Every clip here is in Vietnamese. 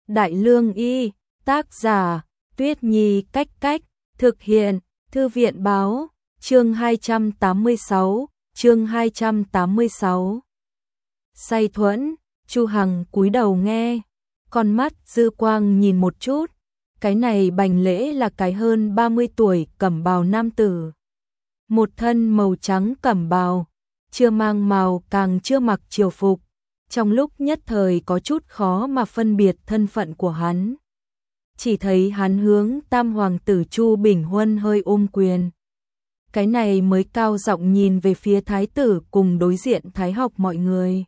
Đại Lương Y, tác giả, Tuyết Nhi Cách Cách, thực hiện, Thư viện Báo, chương 286, chương 286. Say Thuẫn, Chu Hằng cúi đầu nghe, con mắt dư quang nhìn một chút, cái này Bành Lễ là cái hơn 30 tuổi cẩm bào nam tử. Một thân màu trắng cẩm bào, chưa mang màu càng chưa mặc triều phục, trong lúc nhất thời có chút khó mà phân biệt thân phận của hắn. Chỉ thấy hắn hướng tam hoàng tử Chu Bình Huân hơi ôm quyền. Cái này mới cao giọng nhìn về phía thái tử cùng đối diện thái học mọi người.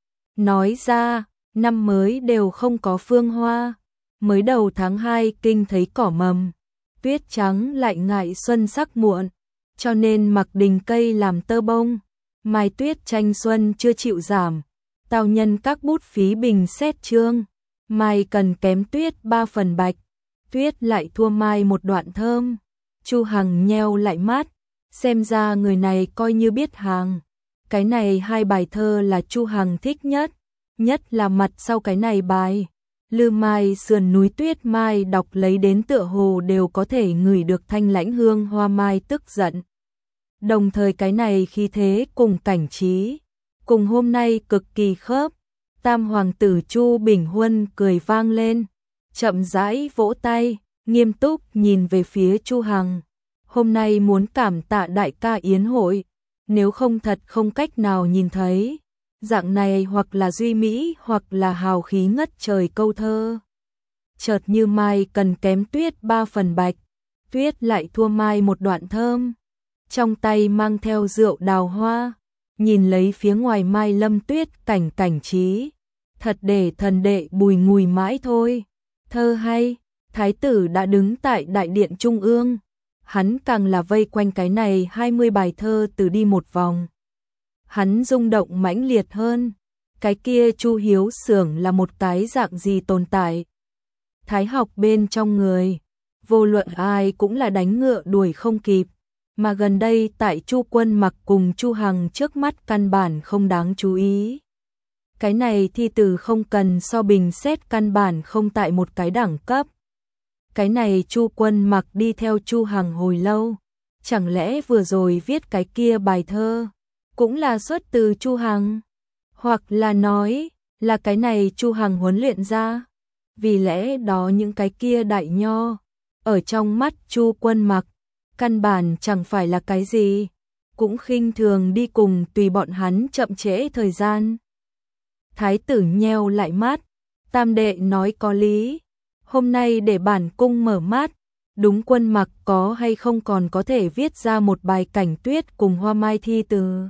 Nói ra, năm mới đều không có phương hoa, mới đầu tháng 2 kinh thấy cỏ mầm, tuyết trắng lại ngại xuân sắc muộn, cho nên mặc đình cây làm tơ bông, mai tuyết tranh xuân chưa chịu giảm, tào nhân các bút phí bình xét chương, mai cần kém tuyết 3 phần bạch, tuyết lại thua mai một đoạn thơm. Chu Hằng nheo lại mắt, xem ra người này coi như biết hàng. Cái này hai bài thơ là Chu Hằng thích nhất, nhất là mặt sau cái này bài. Lư mai sườn núi tuyết mai đọc lấy đến tựa hồ đều có thể ngửi được thanh lãnh hương hoa mai tức giận. Đồng thời cái này khi thế cùng cảnh trí, cùng hôm nay cực kỳ khớp. Tam hoàng tử Chu Bình Huân cười vang lên, chậm rãi vỗ tay, nghiêm túc nhìn về phía Chu Hằng. Hôm nay muốn cảm tạ đại ca yến hội, nếu không thật không cách nào nhìn thấy. Dạng này hoặc là duy mỹ hoặc là hào khí ngất trời câu thơ. Chợt như mai cần kém tuyết 3 phần bạch, tuyết lại thua mai một đoạn thơm. Trong tay mang theo rượu đào hoa, nhìn lấy phía ngoài mai lâm tuyết cảnh cảnh trí. Thật để thần đệ bùi ngùi mãi thôi. Thơ hay, thái tử đã đứng tại đại điện trung ương. Hắn càng là vây quanh cái này 20 bài thơ từ đi một vòng. Hắn rung động mãnh liệt hơn, cái kia Chu Hiếu Xưởng là một cái dạng gì tồn tại. Thái học bên trong người, vô luận ai cũng là đánh ngựa đuổi không kịp, mà gần đây tại Chu Quân Mặc cùng Chu Hằng trước mắt căn bản không đáng chú ý. Cái này thi từ không cần so bình xét căn bản không tại một cái đẳng cấp. Cái này Chu Quân Mặc đi theo Chu Hằng hồi lâu, chẳng lẽ vừa rồi viết cái kia bài thơ cũng là xuất từ Chu Hằng, hoặc là nói là cái này Chu Hằng huấn luyện ra. Vì lẽ đó những cái kia đại nho ở trong mắt Chu Quân Mặc căn bản chẳng phải là cái gì, cũng khinh thường đi cùng tùy bọn hắn chậm trễ thời gian. Thái tử nheo lại mắt, tam đệ nói có lý, hôm nay để bản cung mở mắt, đúng Quân Mặc có hay không còn có thể viết ra một bài cảnh tuyết cùng hoa mai thi từ.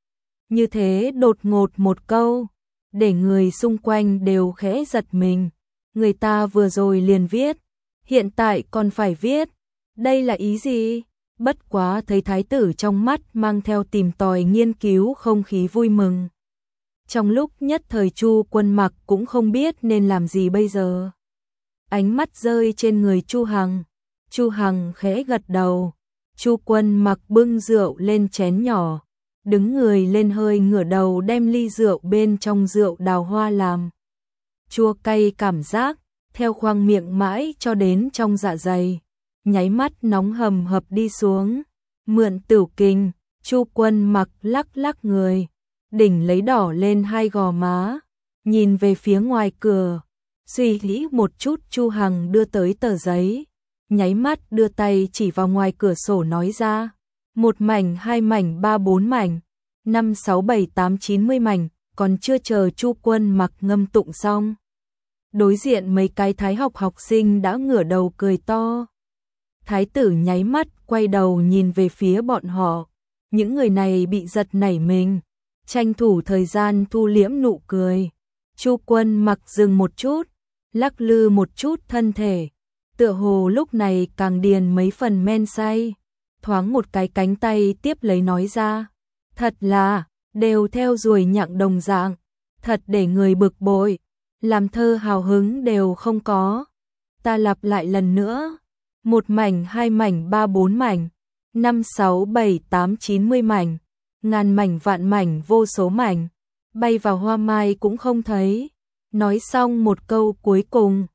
Như thế đột ngột một câu, để người xung quanh đều khẽ giật mình. Người ta vừa rồi liền viết, hiện tại còn phải viết, đây là ý gì? Bất quá thấy thái tử trong mắt mang theo tìm tòi nghiên cứu không khí vui mừng. Trong lúc nhất thời Chu Quân Mặc cũng không biết nên làm gì bây giờ. Ánh mắt rơi trên người Chu Hằng, Chu Hằng khẽ gật đầu. Chu Quân Mặc bưng rượu lên chén nhỏ, đứng người lên hơi ngửa đầu đem ly rượu bên trong rượu đào hoa làm chua cay cảm giác, theo khoang miệng mãi cho đến trong dạ dày, nháy mắt nóng hầm hập đi xuống. Mượn tửu kình, Chu Quân Mặc lắc lắc người, đỉnh lấy đỏ lên hai gò má, nhìn về phía ngoài cửa, suy nghĩ một chút. Chu Hằng đưa tới tờ giấy, nháy mắt đưa tay chỉ vào ngoài cửa sổ nói ra, 1 mảnh 2 mảnh 3 4 mảnh, 5 6 7 8 90 mảnh. Còn chưa chờ Chu Quân Mặc ngâm tụng xong, đối diện mấy cái thái học học sinh đã ngửa đầu cười to. Thái tử nháy mắt quay đầu nhìn về phía bọn họ, những người này bị giật nảy mình, tranh thủ thời gian thu liễm nụ cười. Chu Quân Mặc dừng một chút, lắc lư một chút thân thể, tựa hồ lúc này càng điền mấy phần men say, thoáng một cái cánh tay tiếp lấy nói ra, thật là đều theo ruồi nhặng đồng dạng, thật để người bực bội, làm thơ hào hứng đều không có. Ta lặp lại lần nữa, 1 mảnh 2 mảnh 3 4 mảnh, 5 6 7 8 90 mảnh, ngàn mảnh vạn mảnh vô số mảnh, bay vào hoa mai cũng không thấy. Nói xong một câu cuối cùng,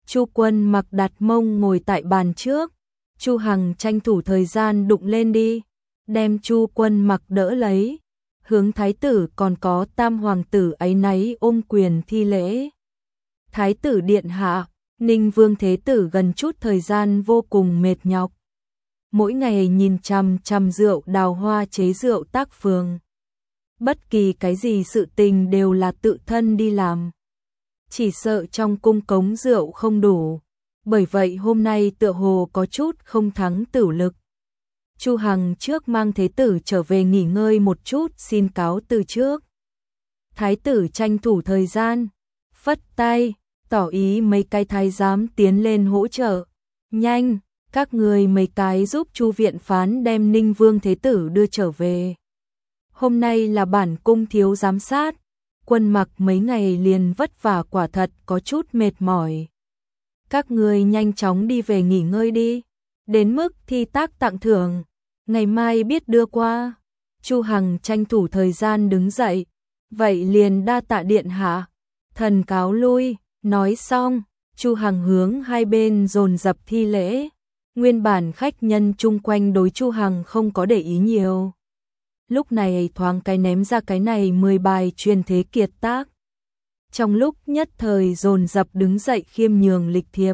Chu Quân Mặc đặt mông ngồi tại bàn trước, Chu Hằng tranh thủ thời gian đụng lên đi, đem Chu Quân Mặc đỡ lấy, hướng thái tử còn có tam hoàng tử ấy náy ôm quyền thi lễ. Thái tử điện hạ, Ninh Vương Thế Tử gần chút thời gian vô cùng mệt nhọc. Mỗi ngày nhìn chằm chằm rượu đào hoa chế rượu tác phường. Bất kỳ cái gì sự tình đều là tự thân đi làm. Chỉ sợ trong cung cống rượu không đủ. Bởi vậy hôm nay tựa hồ có chút không thắng tửu lực. Chu Hằng trước mang Thế Tử trở về nghỉ ngơi một chút, xin cáo từ trước. Thái tử tranh thủ thời gian, phất tay, tỏ ý mấy cái thái giám tiến lên hỗ trợ. Nhanh, các người mấy cái giúp Chu viện phán đem Ninh Vương Thế Tử đưa trở về. Hôm nay là bản cung thiếu giám sát, Quân Mặc mấy ngày liền vất vả quả thật có chút mệt mỏi. Các người nhanh chóng đi về nghỉ ngơi đi, đến mức thi tác tặng thưởng, ngày mai biết đưa qua. Chu Hằng tranh thủ thời gian đứng dậy, vậy liền đa tạ điện hạ, thần cáo lui. Nói xong, Chu Hằng hướng hai bên dồn dập thi lễ. Nguyên bản khách nhân chung quanh đối Chu Hằng không có để ý nhiều. Lúc này thoáng cái ném ra cái này 10 bài truyền thế kiệt tác. Trong lúc nhất thời dồn dập đứng dậy khiêm nhường lịch thiệp.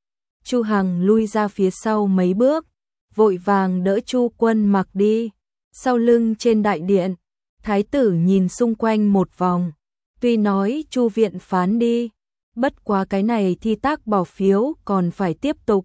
Chu Hằng lui ra phía sau mấy bước, vội vàng đỡ Chu Quân Mặc đi. Sau lưng trên đại điện, thái tử nhìn xung quanh một vòng, tuy nói Chu viện phán đi, bất quá cái này thi tác bỏ phiếu còn phải tiếp tục.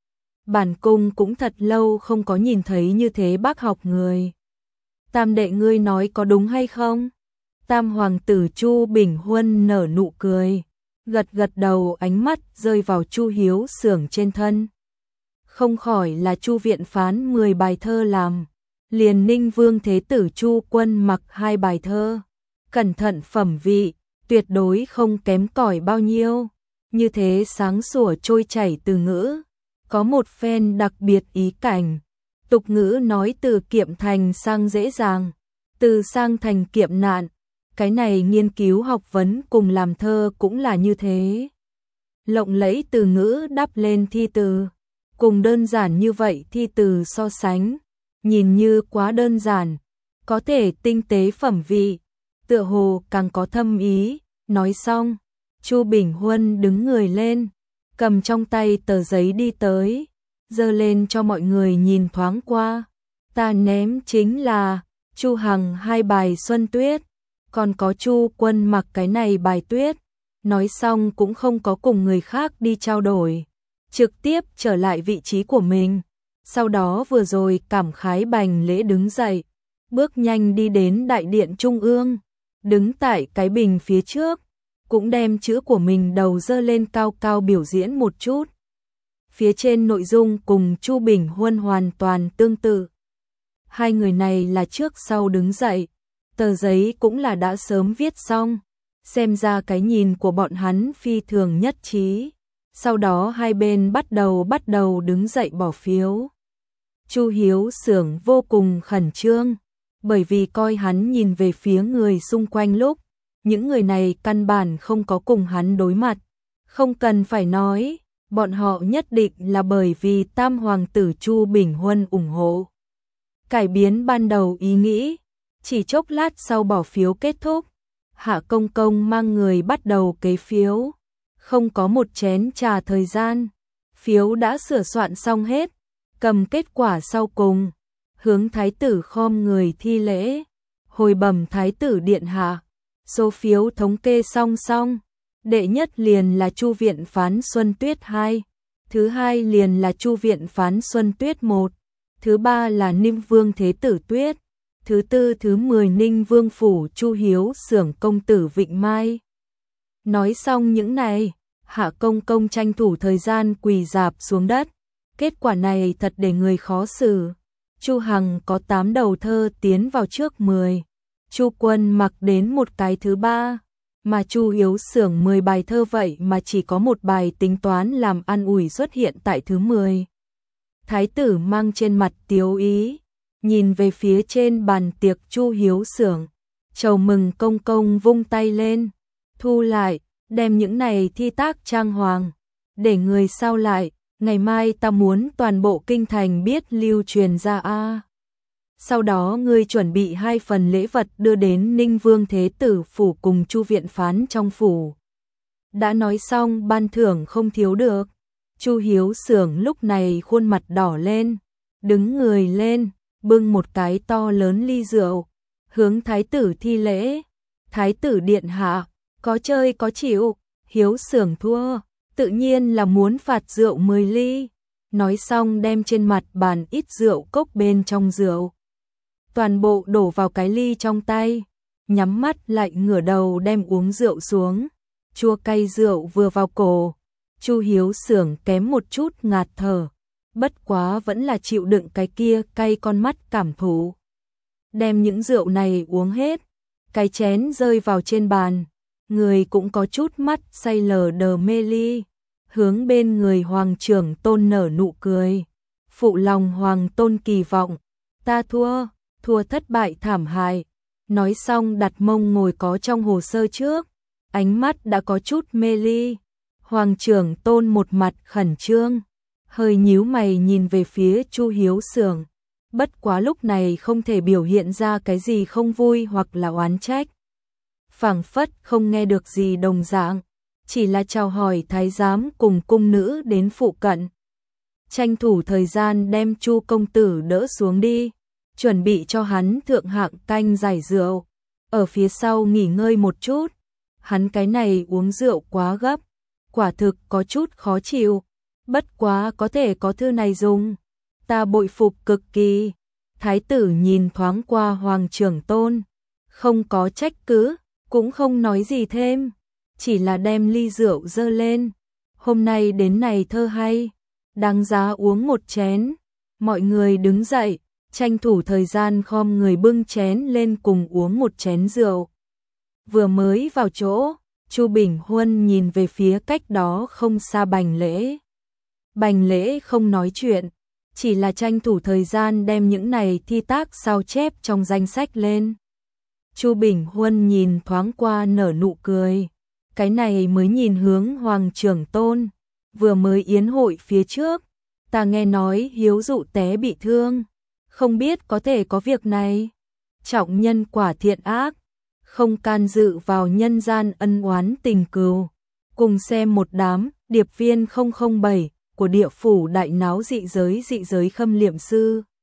Bản cung cũng thật lâu không có nhìn thấy như thế bác học người. Tam đệ ngươi nói có đúng hay không? Tam hoàng tử Chu Bình Huân nở nụ cười, gật gật đầu, ánh mắt rơi vào Chu Hiếu Xưởng trên thân. Không khỏi là Chu viện phán 10 bài thơ làm, liền Ninh Vương Thế Tử Chu Quân Mặc 2 bài thơ. Cẩn thận phẩm vị, tuyệt đối không kém cỏi bao nhiêu. Như thế sáng sủa trôi chảy từ ngữ, có một phen đặc biệt ý cảnh. Tục ngữ nói từ kiệm thành sang dễ dàng, từ sang thành kiệm nạn. Cái này nghiên cứu học vấn cùng làm thơ cũng là như thế. Lộng lẫy từ ngữ đắp lên thi từ, cùng đơn giản như vậy thi từ so sánh, nhìn như quá đơn giản, có thể tinh tế phẩm vị, tựa hồ càng có thâm ý. Nói xong, Chu Bình Huân đứng người lên, cầm trong tay tờ giấy đi tới, giơ lên cho mọi người nhìn thoáng qua. Ta ném chính là Chu Hằng 2 bài Xuân Tuyết, còn có Chu Quân Mặc cái này bài Tuyết. Nói xong cũng không có cùng người khác đi trao đổi, trực tiếp trở lại vị trí của mình. Sau đó vừa rồi cảm khái bành lễ đứng dậy, bước nhanh đi đến đại điện trung ương, đứng tại cái bình phía trước, cũng đem chữ của mình đầu dơ lên cao cao biểu diễn một chút. Phía trên nội dung cùng Chu Bình Huân hoàn toàn tương tự. Hai người này là trước sau đứng dậy, tờ giấy cũng là đã sớm viết xong, xem ra cái nhìn của bọn hắn phi thường nhất trí. Sau đó hai bên bắt đầu đứng dậy bỏ phiếu. Chu Hiếu Xưởng vô cùng khẩn trương, bởi vì coi hắn nhìn về phía người xung quanh lúc, những người này căn bản không có cùng hắn đối mặt. Không cần phải nói, bọn họ nhất định là bởi vì tam hoàng tử Chu Bình Huân ủng hộ. Cải biến ban đầu ý nghĩ, chỉ chốc lát sau bỏ phiếu kết thúc, Hạ Công Công mang người bắt đầu kế phiếu. Không có một chén trà thời gian, phiếu đã sửa soạn xong hết, cầm kết quả sau cùng, hướng thái tử khom người thi lễ, hồi bẩm thái tử điện hạ, số phiếu thống kê xong, đệ nhất liền là Chu viện phán Xuân Tuyết 2, thứ hai liền là Chu viện phán Xuân Tuyết 1, thứ ba là Ninh Vương Thế Tử Tuyết, thứ tư thứ 10 Ninh Vương phủ Chu Hiếu Xưởng công tử Vịnh Mai. Nói xong những này, Hạ Công Công tranh thủ thời gian quỳ rạp xuống đất. Kết quả này thật để người khó xử. Chu Hằng có 8 đầu thơ tiến vào trước 10. Chu Quân Mặc đến một cái thứ 3, mà Chu Hiếu Xưởng 10 bài thơ vậy mà chỉ có một bài tính toán làm an ủi xuất hiện tại thứ 10. Thái tử mang trên mặt tiếu ý, nhìn về phía trên bàn tiệc Chu Hiếu Xưởng, chầu mừng công công vung tay lên, thu lại, đem những này thi tác trang hoàng, để người sao lại, ngày mai ta muốn toàn bộ kinh thành biết lưu truyền ra a. Sau đó ngươi chuẩn bị 2 phần lễ vật đưa đến Ninh Vương Thế Tử phủ cùng Chu viện phán trong phủ. Đã nói xong ban thưởng không thiếu được. Chu Hiếu Xưởng lúc này khuôn mặt đỏ lên, đứng người lên, bưng một cái to lớn ly rượu, hướng thái tử thi lễ. Thái tử điện hạ, có chơi có chịu, Hiếu Xưởng thua, tự nhiên là muốn phạt rượu 10 ly. Nói xong đem trên mặt bàn ít rượu cốc bên trong rượu toàn bộ đổ vào cái ly trong tay, nhắm mắt lại ngửa đầu đem uống rượu xuống. Chua cay rượu vừa vào cổ, Chu Hiếu Xưởng kém một chút ngạt thở, bất quá vẫn là chịu đựng cái kia cay con mắt cảm thụ. Đem những rượu này uống hết, cái chén rơi vào trên bàn, người cũng có chút mắt say lờ đờ mê ly, hướng bên người Hoàng trưởng tôn nở nụ cười. Phụ lòng Hoàng tôn kỳ vọng, ta thua, thua thất bại thảm hại. Nói xong đặt mông ngồi có trong hồ sơ trước, ánh mắt đã có chút mê ly. Hoàng trưởng tôn một mặt khẩn trương, hơi nhíu mày nhìn về phía Chu Hiếu Xưởng, bất quá lúc này không thể biểu hiện ra cái gì không vui hoặc là oán trách. Phảng phất không nghe được gì đồng dạng, chỉ là chào hỏi thái giám cùng cung nữ đến phụ cận. Tranh thủ thời gian đem Chu công tử đỡ xuống đi, chuẩn bị cho hắn thượng hạng canh giải rượu, ở phía sau nghỉ ngơi một chút. Hắn cái này uống rượu quá gấp, quả thực có chút khó chịu, bất quá có thể có thư này dùng, ta bội phục cực kỳ. Thái tử nhìn thoáng qua Hoàng trưởng tôn, không có trách cứ, cũng không nói gì thêm, chỉ là đem ly rượu dơ lên. Hôm nay đến này thơ hay, đáng giá uống một chén. Mọi người đứng dậy, tranh thủ thời gian khom người bưng chén lên cùng uống một chén rượu. Vừa mới vào chỗ, Chu Bình Huân nhìn về phía cách đó không xa Bành Lễ. Bành Lễ không nói chuyện, chỉ là tranh thủ thời gian đem những này thi tác sao chép trong danh sách lên. Chu Bình Huân nhìn thoáng qua nở nụ cười, cái này mới nhìn hướng Hoàng trưởng tôn. Vừa mới yến hội phía trước, ta nghe nói Hiếu dụ té bị thương, không biết có thể có việc này. Trọng nhân quả thiện ác, không can dự vào nhân gian ân oán tình cừu. Cùng xem một đám điệp viên 007 của địa phủ đại náo dị giới khâm liệm sư.